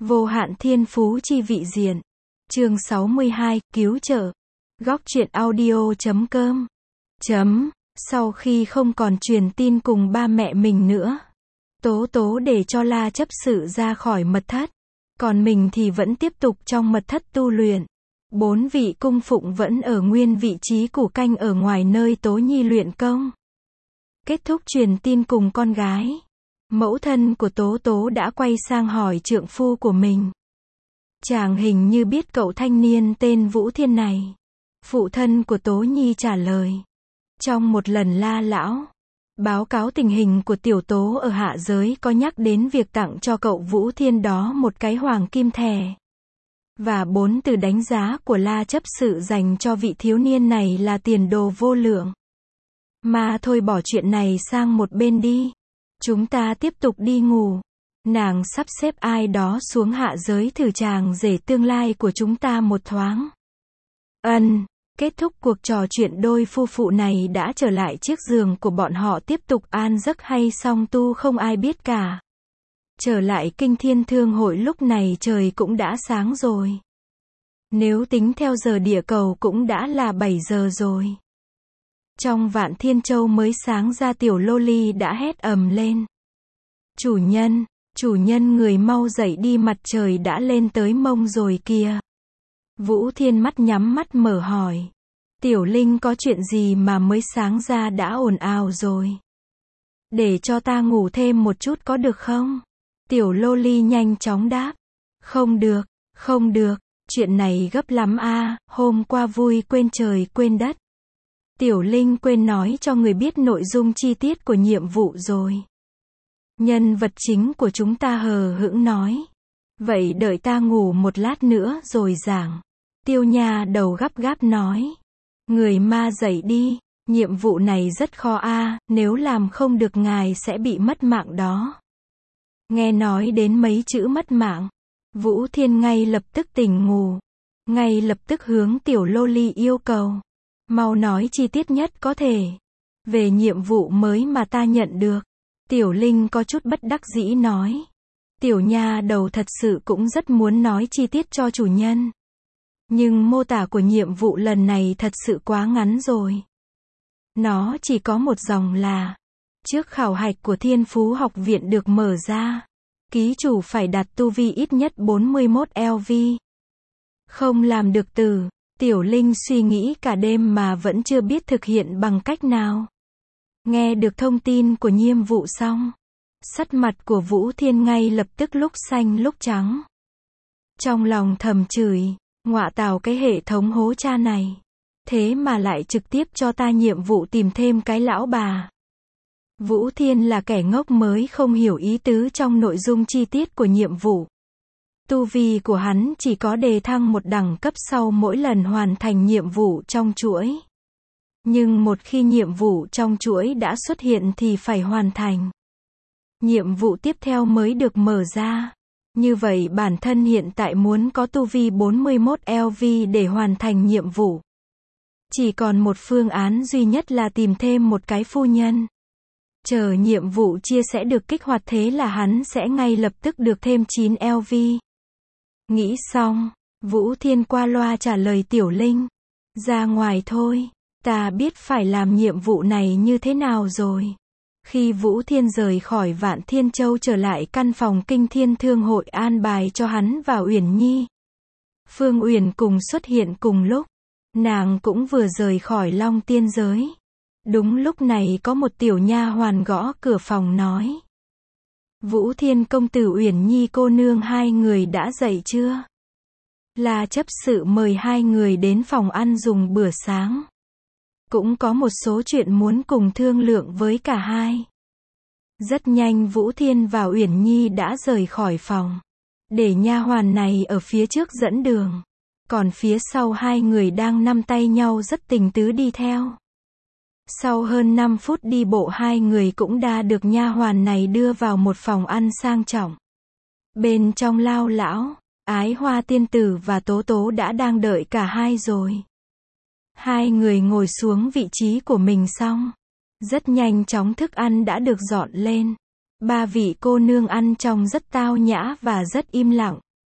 Vô hạn thiên phú chi vị diện. Chương 62, cứu trợ. Góc truyện audio.com. Sau khi không còn truyền tin cùng ba mẹ mình nữa, Tố Tố để cho La chấp sự ra khỏi mật thất. Còn mình thì vẫn tiếp tục trong mật thất tu luyện. 4 vị cung phụng vẫn ở nguyên vị trí củ canh ở ngoài nơi Tố Nhi luyện công. Kết thúc truyền tin cùng con gái, mẫu thân của Tố Tố đã quay sang hỏi trượng phu của mình. Chàng hình như biết cậu thanh niên tên Vũ Thiên này. Phụ thân của Tố Nhi trả lời. Trong một lần La lão báo cáo tình hình của tiểu Tố ở hạ giới có nhắc đến việc tặng cho cậu Vũ Thiên đó một cái hoàng kim thẻ. Và 4 từ đánh giá của La chấp sự dành cho vị thiếu niên này là tiền đồ vô lượng. Mà thôi bỏ chuyện này sang một bên đi. Chúng ta tiếp tục đi ngủ. Nàng sắp xếp ai đó xuống hạ giới thử chàng rể tương lai của chúng ta một thoáng. Kết thúc cuộc trò chuyện, đôi phu phụ này đã trở lại chiếc giường của bọn họ tiếp tục an giấc hay song tu không ai biết cả. Trở lại Kinh Thiên Thương Hội lúc này trời cũng đã sáng rồi. Nếu tính theo giờ địa cầu cũng đã là 7 giờ rồi. Trong Vạn Thiên Châu mới sáng ra, tiểu Loli đã hét ầm lên. Chủ nhân người mau dậy đi, mặt trời đã lên tới mông rồi kìa. Vũ Thiên mắt nhắm mắt mở hỏi. Tiểu Linh có chuyện gì mà mới sáng ra đã ồn ào rồi? Để cho ta ngủ thêm một chút có được không? Tiểu Loli nhanh chóng đáp. Không được, chuyện này gấp lắm a, hôm qua vui quên trời quên đất. Tiểu Linh quên nói cho người biết nội dung chi tiết của nhiệm vụ rồi. Nhân vật chính của chúng ta hờ hững nói. Vậy đợi ta ngủ một lát nữa rồi giảng. Tiêu Nha đầu gấp gáp nói. Người ma dậy đi, nhiệm vụ này rất khó a, nếu làm không được ngài sẽ bị mất mạng đó. Nghe nói đến mấy chữ mất mạng, Vũ Thiên ngay lập tức tỉnh ngủ. Ngay lập tức hướng tiểu Loli yêu cầu. Mau nói chi tiết nhất có thể. Về nhiệm vụ mới mà ta nhận được. Tiểu Linh có chút bất đắc dĩ nói. Tiểu Nha đầu thật sự cũng rất muốn nói chi tiết cho chủ nhân. Nhưng mô tả của nhiệm vụ lần này thật sự quá ngắn rồi. Nó chỉ có một dòng là. Trước khảo hạch của Thiên Phú Học Viện được mở ra, ký chủ phải đạt tu vi ít nhất 41 LV. Không làm được từ. Tiểu Linh suy nghĩ cả đêm mà vẫn chưa biết thực hiện bằng cách nào. Nghe được thông tin của nhiệm vụ xong, sắc mặt của Vũ Thiên ngay lập tức lúc xanh lúc trắng. Trong lòng thầm chửi, ngọa tào cái hệ thống hố cha này. Thế mà lại trực tiếp cho ta nhiệm vụ tìm thêm cái lão bà. Vũ Thiên là kẻ ngốc mới không hiểu ý tứ trong nội dung chi tiết của nhiệm vụ. Tu vi của hắn chỉ có đề thăng một đẳng cấp sau mỗi lần hoàn thành nhiệm vụ trong chuỗi. Nhưng một khi nhiệm vụ trong chuỗi đã xuất hiện thì phải hoàn thành. Nhiệm vụ tiếp theo mới được mở ra. Như vậy bản thân hiện tại muốn có tu vi 41 LV để hoàn thành nhiệm vụ. Chỉ còn một phương án duy nhất là tìm thêm một cái phu nhân. Chờ nhiệm vụ chia sẽ được kích hoạt, thế là hắn sẽ ngay lập tức được thêm 9 LV. Nghĩ xong, Vũ Thiên qua loa trả lời Tiểu Linh. Ra ngoài thôi, ta biết phải làm nhiệm vụ này như thế nào rồi. Khi Vũ Thiên rời khỏi Vạn Thiên Châu trở lại căn phòng Kinh Thiên Thương Hội an bài cho hắn và Uyển Nhi. Phương Uyển cùng xuất hiện cùng lúc. Nàng cũng vừa rời khỏi Long Tiên giới. Đúng lúc này có một tiểu nha hoàn gõ cửa phòng nói. Vũ Thiên công tử, Uyển Nhi cô nương, hai người đã dậy chưa? La chấp sự mời hai người đến phòng ăn dùng bữa sáng. Cũng có một số chuyện muốn cùng thương lượng với cả hai. Rất nhanh Vũ Thiên và Uyển Nhi đã rời khỏi phòng. Để nha hoàn này ở phía trước dẫn đường. Còn phía sau hai người đang nắm tay nhau rất tình tứ đi theo. Sau hơn 5 phút đi bộ, hai người cũng đã được nha hoàn này đưa vào một phòng ăn sang trọng. Bên trong Lao lão, Ái Hoa tiên tử và Tố Tố đã đang đợi cả hai rồi. Hai người ngồi xuống vị trí của mình xong. Rất nhanh chóng thức ăn đã được dọn lên. Ba vị cô nương ăn trông rất tao nhã và rất im lặng.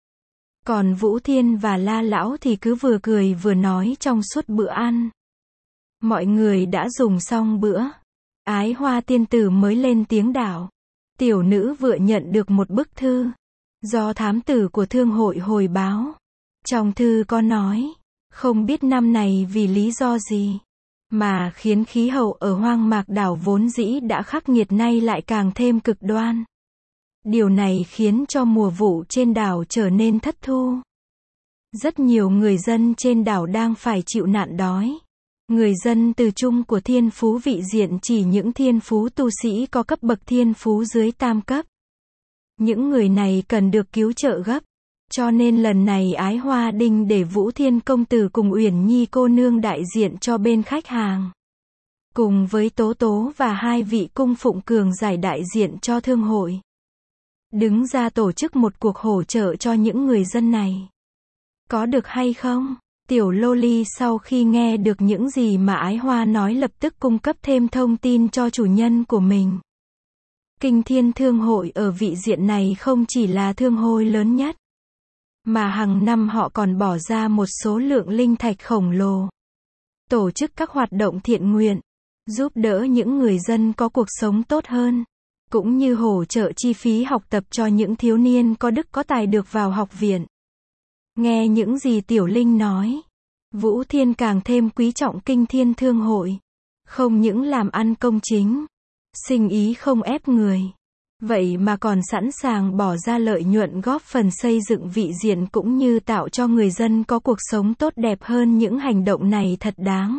Còn Vũ Thiên và La Lão thì cứ vừa cười vừa nói trong suốt bữa ăn. Mọi người đã dùng xong bữa. Ái Hoa tiên tử mới lên tiếng đảo. Tiểu nữ vừa nhận được một bức thư. Do thám tử của thương hội hồi báo. Trong thư có nói, không biết năm này vì lý do gì, mà khiến khí hậu ở hoang mạc đảo vốn dĩ đã khắc nghiệt nay lại càng thêm cực đoan. Điều này khiến cho mùa vụ trên đảo trở nên thất thu. Rất nhiều người dân trên đảo đang phải chịu nạn đói. Người dân từ chung của thiên phú vị diện chỉ những thiên phú tu sĩ có cấp bậc thiên phú dưới tam cấp. Những người này cần được cứu trợ gấp. Cho nên lần này Ái Hoa Đinh để Vũ Thiên công tử cùng Uyển Nhi cô nương đại diện cho bên khách hàng. Cùng với Tố Tố và hai vị cung phụng cường giải đại diện cho thương hội. Đứng ra tổ chức một cuộc hỗ trợ cho những người dân này. Có được hay không? Tiểu Loli sau khi nghe được những gì mà Ái Hoa nói lập tức cung cấp thêm thông tin cho chủ nhân của mình. Kinh Thiên Thương hội ở vị diện này không chỉ là thương hội lớn nhất, mà hàng năm họ còn bỏ ra một số lượng linh thạch khổng lồ. Tổ chức các hoạt động thiện nguyện, giúp đỡ những người dân có cuộc sống tốt hơn, cũng như hỗ trợ chi phí học tập cho những thiếu niên có đức có tài được vào học viện. Nghe những gì Tiểu Linh nói, Vũ Thiên càng thêm quý trọng Kinh Thiên Thương hội. Không những làm ăn công chính, sinh ý không ép người, vậy mà còn sẵn sàng bỏ ra lợi nhuận góp phần xây dựng vị diện cũng như tạo cho người dân có cuộc sống tốt đẹp hơn. Những hành động này thật đáng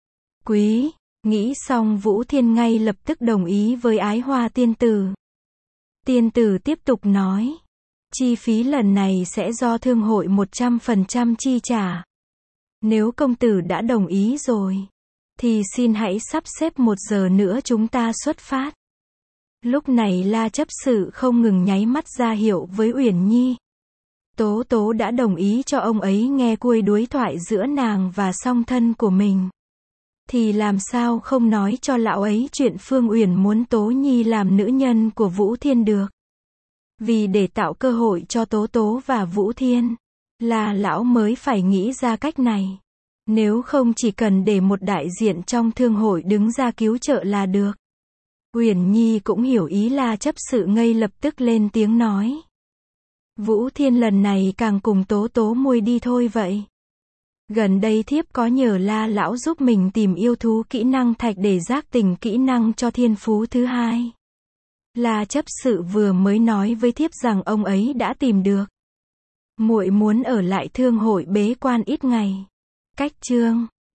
quý. Nghĩ xong Vũ Thiên ngay lập tức đồng ý với Ái Hoa tiên tử. Tiên tử tiếp tục nói, chi phí lần này sẽ do thương hội 100% chi trả. Nếu công tử đã đồng ý rồi, thì xin hãy sắp xếp 1 giờ nữa chúng ta xuất phát. Lúc này La chấp sự không ngừng nháy mắt ra hiệu với Uyển Nhi. Tố Tố đã đồng ý cho ông ấy nghe cuối đối thoại giữa nàng và song thân của mình. Thì làm sao không nói cho lão ấy chuyện Phương Uyển muốn Tố Nhi làm nữ nhân của Vũ Thiên được. Vì để tạo cơ hội cho Tố Tố và Vũ Thiên, là lão mới phải nghĩ ra cách này. Nếu không chỉ cần để một đại diện trong thương hội đứng ra cứu trợ là được. Uyển Nhi cũng hiểu ý La chấp sự ngay lập tức lên tiếng nói. Vũ Thiên lần này càng cùng Tố Tố muôi đi thôi vậy. Gần đây thiếp có nhờ La lão giúp mình tìm yêu thú kỹ năng thạch để giác tỉnh kỹ năng cho thiên phú thứ hai. La chấp sự vừa mới nói với thiếp rằng ông ấy đã tìm được. Muội muốn ở lại thương hội bế quan ít ngày. Cách chương